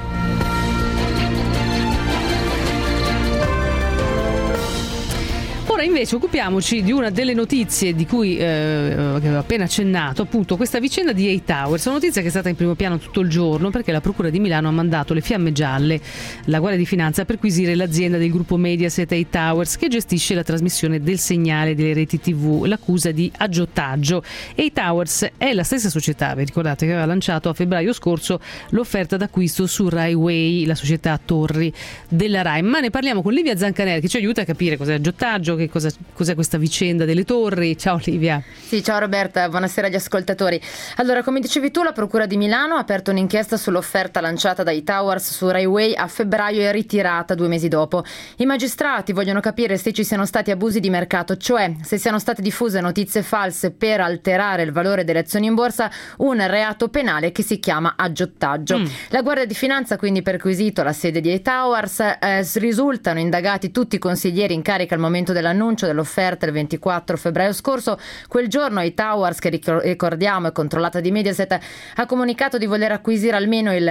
Ora invece occupiamoci di una delle notizie di cui che avevo appena accennato, appunto questa vicenda di A Towers. Una notizia che è stata in primo piano tutto il giorno perché la Procura di Milano ha mandato le Fiamme Gialle, la Guardia di Finanza, a perquisire l'azienda del gruppo Mediaset A Towers che gestisce la trasmissione del segnale delle reti TV, l'accusa di aggiotaggio. A Towers è la stessa società, vi ricordate, che aveva lanciato a febbraio scorso l'offerta d'acquisto su Rai Way, la società Torri della Rai. Ma ne parliamo con Livia Zancanelli, che ci aiuta a capire cos'è aggiotaggio, che cos'è questa vicenda delle torri. Ciao Livia. Sì, ciao Roberta, buonasera agli ascoltatori. Allora, come dicevi tu, la Procura di Milano ha aperto un'inchiesta sull'offerta lanciata dai Towers su Rai Way a febbraio e ritirata 2 mesi dopo. I magistrati vogliono capire se ci siano stati abusi di mercato, cioè se siano state diffuse notizie false per alterare il valore delle azioni in borsa, un reato penale che si chiama aggiotaggio. La Guardia di Finanza quindi perquisito la sede di A Towers, risultano indagati tutti i consiglieri in carica al momento dell'annuncio dell'offerta il 24 febbraio scorso. Quel giorno A Towers, che ricordiamo è controllata di Mediaset, ha comunicato di voler acquisire almeno il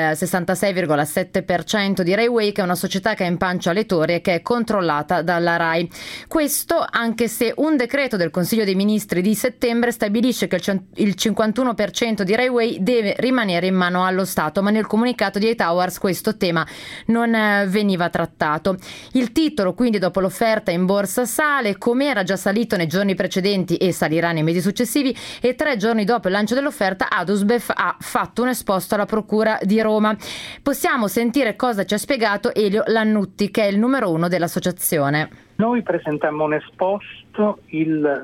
66,7% di Rai Way, che è una società che ha in pancia le torri e che è controllata dalla Rai. Questo anche se un decreto del Consiglio dei Ministri di settembre stabilisce che il 51% di Rai Way deve rimanere in mano allo Stato, ma nel comunicato di A Towers questo tema non veniva trattato. Il titolo quindi dopo l'offerta in borsa sale, come era già salito nei giorni precedenti e salirà nei mesi successivi, e 3 giorni dopo il lancio dell'offerta Adusbef ha fatto un esposto alla Procura di Roma. Possiamo sentire cosa ci ha spiegato Elio Lannutti, che è il numero 1 dell'associazione. Noi presentammo un esposto il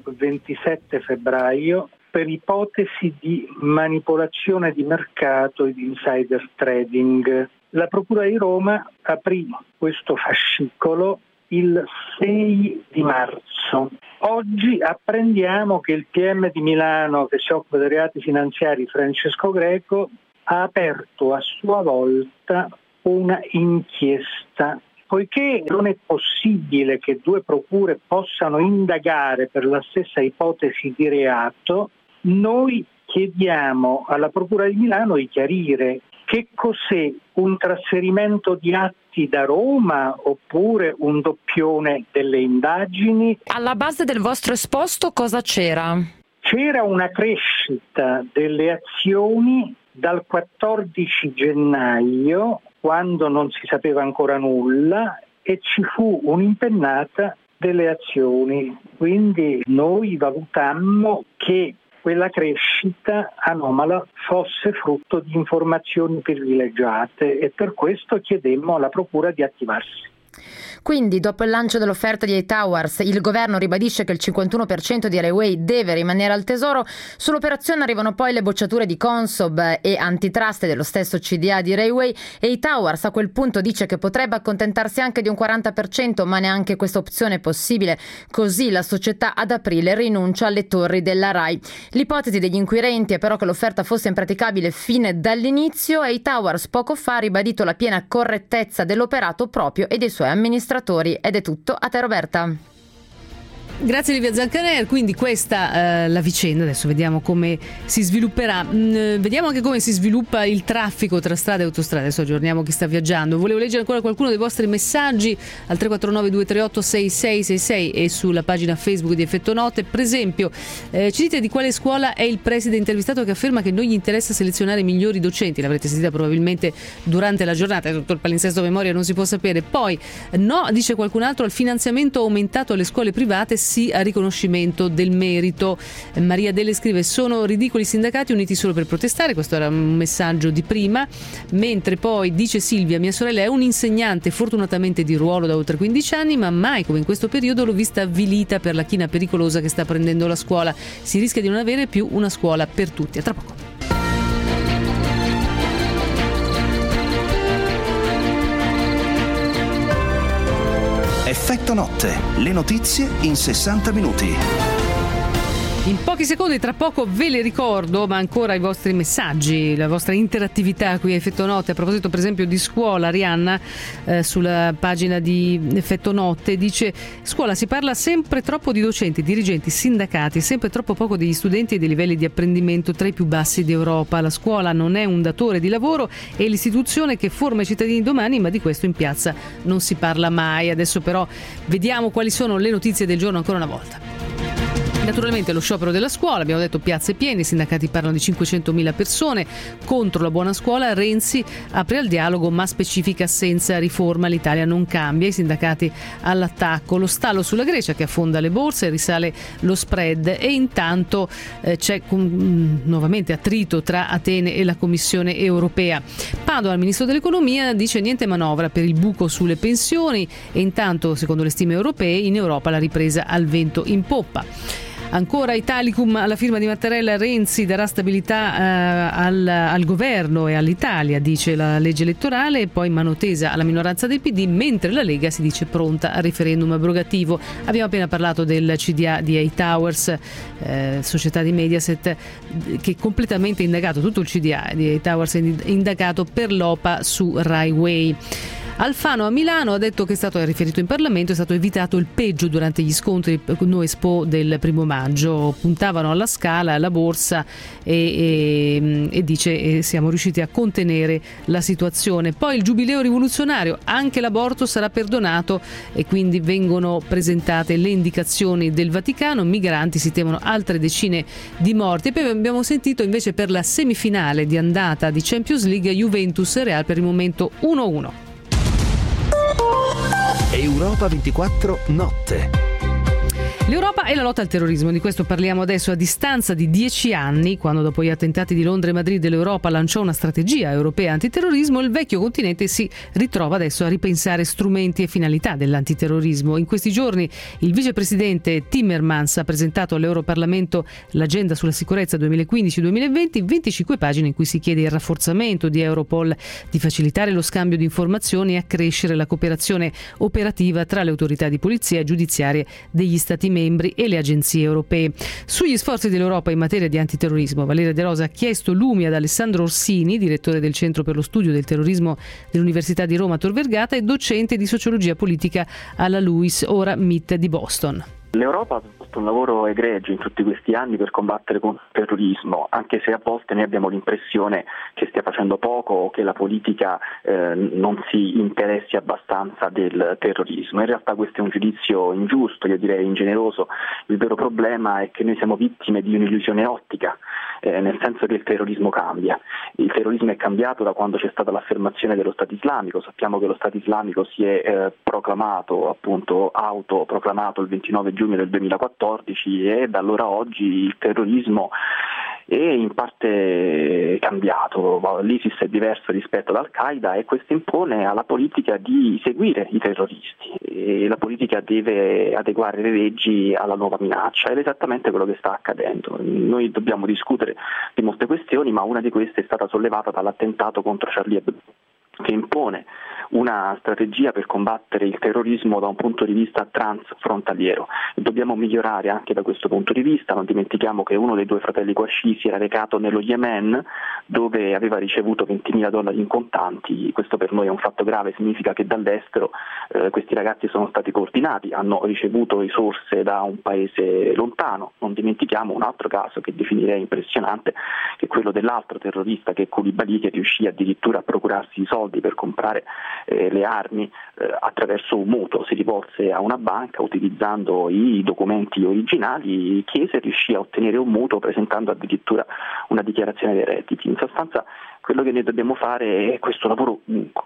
27 febbraio per ipotesi di manipolazione di mercato e di insider trading. La Procura di Roma aprì questo fascicolo il 6 di marzo. Oggi apprendiamo che il PM di Milano, che si occupa dei reati finanziari, Francesco Greco, ha aperto a sua volta una inchiesta. Poiché non è possibile che 2 procure possano indagare per la stessa ipotesi di reato, noi chiediamo alla Procura di Milano di chiarire che cos'è un trasferimento di atti da Roma oppure un doppione delle indagini. Alla base del vostro esposto cosa c'era? C'era una crescita delle azioni dal 14 gennaio, quando non si sapeva ancora nulla, e ci fu un'impennata delle azioni. Quindi noi valutammo che quella crescita anomala fosse frutto di informazioni privilegiate e per questo chiedemmo alla Procura di attivarsi. Quindi, dopo il lancio dell'offerta di A Towers, il governo ribadisce che il 51% di Rai Way deve rimanere al Tesoro. Sull'operazione arrivano poi le bocciature di Consob e antitrust dello stesso CDA di Rai Way, e A Towers a quel punto dice che potrebbe accontentarsi anche di un 40%, ma neanche questa opzione è possibile. Così la società ad aprile rinuncia alle torri della Rai. L'ipotesi degli inquirenti è però che l'offerta fosse impraticabile fin dall'inizio. A Towers poco fa ha ribadito la piena correttezza dell'operato proprio e dei suoi amministratori. Ed è tutto, a te Roberta. Grazie Livia Zancanelli. Quindi questa la vicenda, adesso vediamo come si svilupperà. Vediamo anche come si sviluppa il traffico tra strade e autostrade. Adesso aggiorniamo chi sta viaggiando. Volevo leggere ancora qualcuno dei vostri messaggi al 349 238 6666 e sulla pagina Facebook di Effetto Note. Per esempio, ci dite di quale scuola è il preside intervistato che afferma che non gli interessa selezionare i migliori docenti. L'avrete sentita probabilmente durante la giornata, tutto il palinsesto memoria non si può sapere. Poi no, dice qualcun altro, al finanziamento aumentato alle scuole private, sì a riconoscimento del merito. Maria Delle scrive: sono ridicoli i sindacati uniti solo per protestare. Questo era un messaggio di prima. Mentre poi dice Silvia: mia sorella è un'insegnante fortunatamente di ruolo da oltre 15 anni, ma mai come in questo periodo l'ho vista avvilita per la china pericolosa che sta prendendo la scuola. Si rischia di non avere più una scuola per tutti. A tra poco. Effetto notte, le notizie in 60 minuti. In pochi secondi, tra poco ve le ricordo, ma ancora i vostri messaggi, la vostra interattività qui a Effetto Notte. A proposito per esempio di scuola, Arianna sulla pagina di Effetto Notte dice: scuola si parla sempre troppo di docenti, dirigenti, sindacati, sempre troppo poco degli studenti e dei livelli di apprendimento tra i più bassi d'Europa. La scuola non è un datore di lavoro, è l'istituzione che forma i cittadini domani, ma di questo in piazza non si parla mai. Adesso però vediamo quali sono le notizie del giorno ancora una volta. Naturalmente lo sciopero della scuola, abbiamo detto piazze piene, i sindacati parlano di 500.000 persone contro la buona scuola. Renzi apre al dialogo ma specifica senza riforma l'Italia non cambia, i sindacati all'attacco, lo stallo sulla Grecia che affonda le borse, risale lo spread e intanto c'è nuovamente attrito tra Atene e la Commissione europea. Padoan, ministro dell'economia, dice niente manovra per il buco sulle pensioni e intanto secondo le stime europee in Europa la ripresa al vento in poppa. Ancora Italicum alla firma di Mattarella, Renzi darà stabilità al governo e all'Italia, dice la legge elettorale, e poi mano tesa alla minoranza del PD, mentre la Lega si dice pronta al referendum abrogativo. Abbiamo appena parlato del CDA di A Towers, società di Mediaset, che è completamente indagato, tutto il CDA di A Towers è indagato per l'OPA su Rai Way. Alfano a Milano ha detto che è stato riferito in Parlamento, è stato evitato il peggio durante gli scontri con No Expo del 1 maggio, puntavano alla Scala, alla borsa e dice siamo riusciti a contenere la situazione. Poi il giubileo rivoluzionario, anche l'aborto sarà perdonato e quindi vengono presentate le indicazioni del Vaticano, migranti, si temono altre decine di morti. E poi abbiamo sentito invece per la semifinale di andata di Champions League Juventus e Real per il momento 1-1. Europa 24 notte. L'Europa e la lotta al terrorismo, di questo parliamo adesso a distanza di 10 anni, quando dopo gli attentati di Londra e Madrid l'Europa lanciò una strategia europea antiterrorismo. Il vecchio continente si ritrova adesso a ripensare strumenti e finalità dell'antiterrorismo. In questi giorni il vicepresidente Timmermans ha presentato all'Europarlamento l'agenda sulla sicurezza 2015-2020, 25 pagine in cui si chiede il rafforzamento di Europol, di facilitare lo scambio di informazioni e accrescere la cooperazione operativa tra le autorità di polizia e giudiziarie degli Stati membri e le agenzie europee. Sugli sforzi dell'Europa in materia di antiterrorismo, Valeria De Rosa ha chiesto lumi ad Alessandro Orsini, direttore del Centro per lo Studio del Terrorismo dell'Università di Roma Tor Vergata e docente di sociologia politica alla Lewis, ora MIT di Boston. L'Europa ha fatto un lavoro egregio in tutti questi anni per combattere contro il terrorismo, anche se a volte noi abbiamo l'impressione che stia facendo poco o che la politica non si interessi abbastanza del terrorismo. In realtà questo è un giudizio ingiusto, io direi ingeneroso. Il vero problema è che noi siamo vittime di un'illusione ottica, nel senso che il terrorismo cambia. Il terrorismo è cambiato da quando c'è stata l'affermazione dello Stato islamico. Sappiamo che lo Stato islamico si è proclamato, appunto autoproclamato il 29 giugno del 2014 e da allora a oggi il terrorismo è in parte cambiato. L'ISIS è diverso rispetto ad Al-Qaeda e questo impone alla politica di seguire i terroristi e la politica deve adeguare le leggi alla nuova minaccia ed è esattamente quello che sta accadendo. Noi dobbiamo discutere di molte questioni, ma una di queste è stata sollevata dall'attentato contro Charlie Hebdo, che impone una strategia per combattere il terrorismo da un punto di vista transfrontaliero. Dobbiamo migliorare anche da questo punto di vista. Non dimentichiamo che uno dei due fratelli Kouachi si era recato nello Yemen, dove aveva ricevuto $20.000 in contanti. Questo per noi è un fatto grave, significa che dall'estero questi ragazzi sono stati coordinati, hanno ricevuto risorse da un paese lontano. Non dimentichiamo un altro caso che definirei impressionante, che è quello dell'altro terrorista che è Koulibaly, che riuscì addirittura a procurarsi i soldi per comprare le armi attraverso un mutuo. Si rivolse a una banca utilizzando i documenti originali, chiese e riuscì a ottenere un mutuo presentando addirittura una dichiarazione dei redditi. In sostanza quello che noi dobbiamo fare è questo lavoro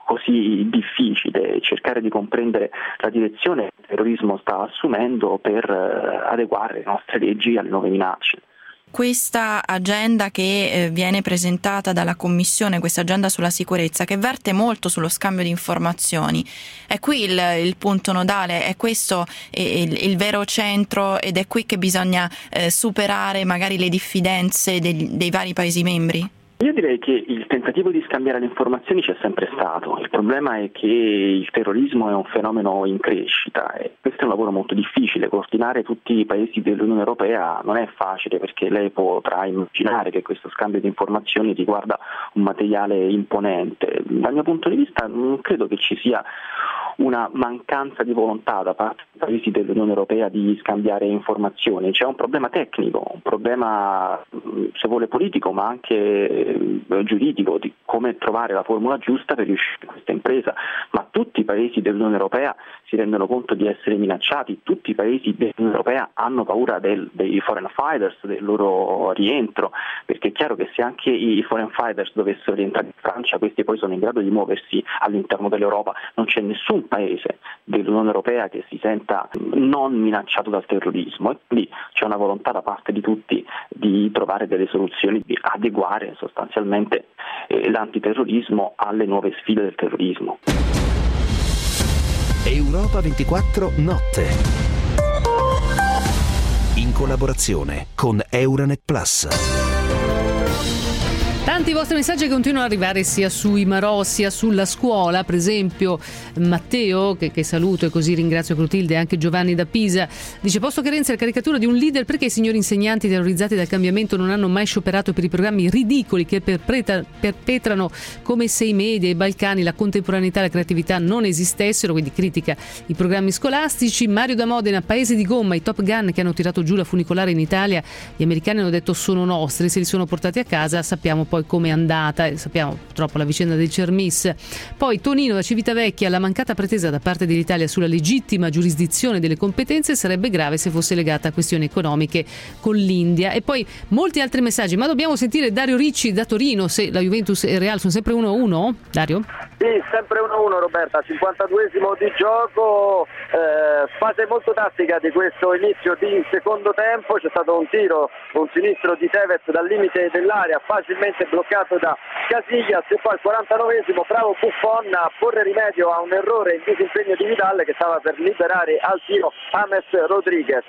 così difficile, cercare di comprendere la direzione che il terrorismo sta assumendo per adeguare le nostre leggi alle nuove minacce. Questa agenda che viene presentata dalla Commissione, questa agenda sulla sicurezza, che verte molto sullo scambio di informazioni, è qui il punto nodale, è questo il vero centro ed è qui che bisogna superare magari le diffidenze dei vari Paesi membri? Io direi che il tentativo di scambiare le informazioni c'è sempre stato. Il problema è che il terrorismo è un fenomeno in crescita e questo è un lavoro molto difficile. Coordinare tutti i paesi dell'Unione Europea non è facile, perché lei potrà immaginare che questo scambio di informazioni riguarda un materiale imponente. Dal mio punto di vista non credo che ci sia una mancanza di volontà da parte dei paesi dell'Unione Europea di scambiare informazioni. C'è un problema tecnico, un problema se vuole politico ma anche giuridico di come trovare la formula giusta per riuscire in questa impresa, ma tutti i paesi dell'Unione Europea si rendono conto di essere minacciati, tutti i paesi dell'Unione Europea hanno paura dei foreign fighters, del loro rientro, perché è chiaro che se anche i foreign fighters dovessero rientrare in Francia, questi poi sono in grado di muoversi all'interno dell'Europa. Non c'è nessun paese dell'Unione Europea che si senta non minacciato dal terrorismo, e quindi c'è una volontà da parte di tutti di trovare delle soluzioni, di adeguare sostanzialmente l'antiterrorismo alle nuove sfide del terrorismo. Europa 24 Notte, in collaborazione con Euranet Plus. Tanti vostri messaggi continuano ad arrivare sia sui Marò sia sulla scuola. Per esempio Matteo, che saluto e così ringrazio Clotilde, e anche Giovanni da Pisa, dice: posto che Renzi è la caricatura di un leader, perché i signori insegnanti terrorizzati dal cambiamento non hanno mai scioperato per i programmi ridicoli che perpetrano come se i media, i Balcani, la contemporaneità e la creatività non esistessero? Quindi critica i programmi scolastici. Mario da Modena: paese di gomma, i Top Gun che hanno tirato giù la funicolare in Italia, gli americani hanno detto sono nostri, se li sono portati a casa, sappiamo poi come è andata, sappiamo purtroppo la vicenda del Cermis. Poi Tonino da Civitavecchia: la mancata pretesa da parte dell'Italia sulla legittima giurisdizione delle competenze sarebbe grave se fosse legata a questioni economiche con l'India. E poi molti altri messaggi, ma dobbiamo sentire Dario Ricci da Torino, se la Juventus e il Real sono sempre 1-1. Dario? Sì, sempre 1-1 Roberta, 52esimo di gioco, fase molto tattica di questo inizio di secondo tempo. C'è stato un tiro, un sinistro di Tevez dal limite dell'area, facilmente bloccato da Casillas, e poi al 49esimo bravo Buffon a porre rimedio a un errore in disimpegno di Vidal che stava per liberare al tiro James Rodriguez.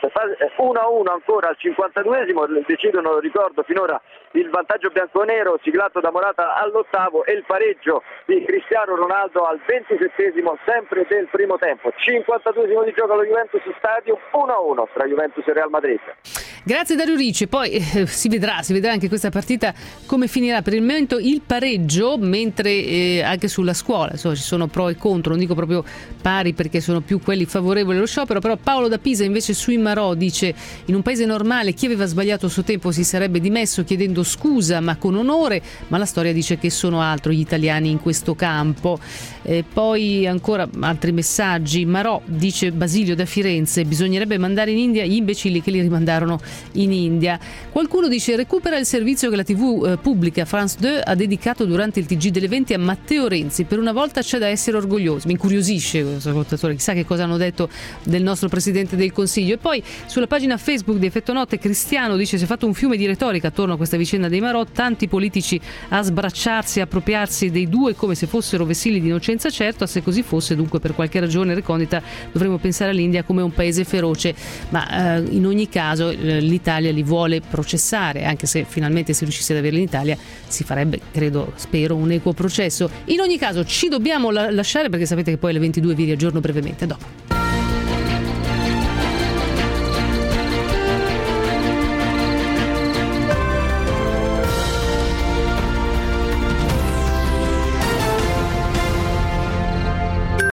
1-1 ancora al 52esimo, decidono, lo ricordo, finora il vantaggio bianconero siglato da Morata all'8° e il pareggio di Cristiano Ronaldo al 27esimo sempre del primo tempo. 52esimo di gioco allo Juventus Stadium, 1-1 tra Juventus e Real Madrid. Grazie Dario Ricci. Poi si vedrà anche questa partita come finirà. Per il momento il pareggio, mentre anche sulla scuola insomma, ci sono pro e contro, non dico proprio pari perché sono più quelli favorevoli allo sciopero, però Paolo da Pisa invece sui Marò dice: in un paese normale chi aveva sbagliato a suo tempo si sarebbe dimesso chiedendo scusa ma con onore, ma la storia dice che sono altro gli italiani in questo campo. Poi ancora altri messaggi. Marò dice Basilio da Firenze: bisognerebbe mandare in India gli imbecilli che li rimandarono in India. Qualcuno dice: recupera il servizio che la TV pubblica France 2 ha dedicato durante il TG delle 20 a Matteo Renzi, per una volta c'è da essere orgogliosi. Mi incuriosisce questo ascoltatore, chissà che cosa hanno detto del nostro Presidente del Consiglio. E poi sulla pagina Facebook di Effetto Notte Cristiano dice: si è fatto un fiume di retorica attorno a questa vicenda dei Marò, tanti politici a sbracciarsi e appropriarsi dei due come se fossero vessilli di innocenza. Certo, se così fosse, dunque per qualche ragione recondita dovremmo pensare all'India come un paese feroce, ma in ogni caso l'Italia li vuole processare, anche se finalmente si riuscisse ad averli in Italia si farebbe, credo, spero, un equo processo. In ogni caso ci dobbiamo lasciare perché sapete che poi alle 22 vi riaggiorno brevemente. Dopo.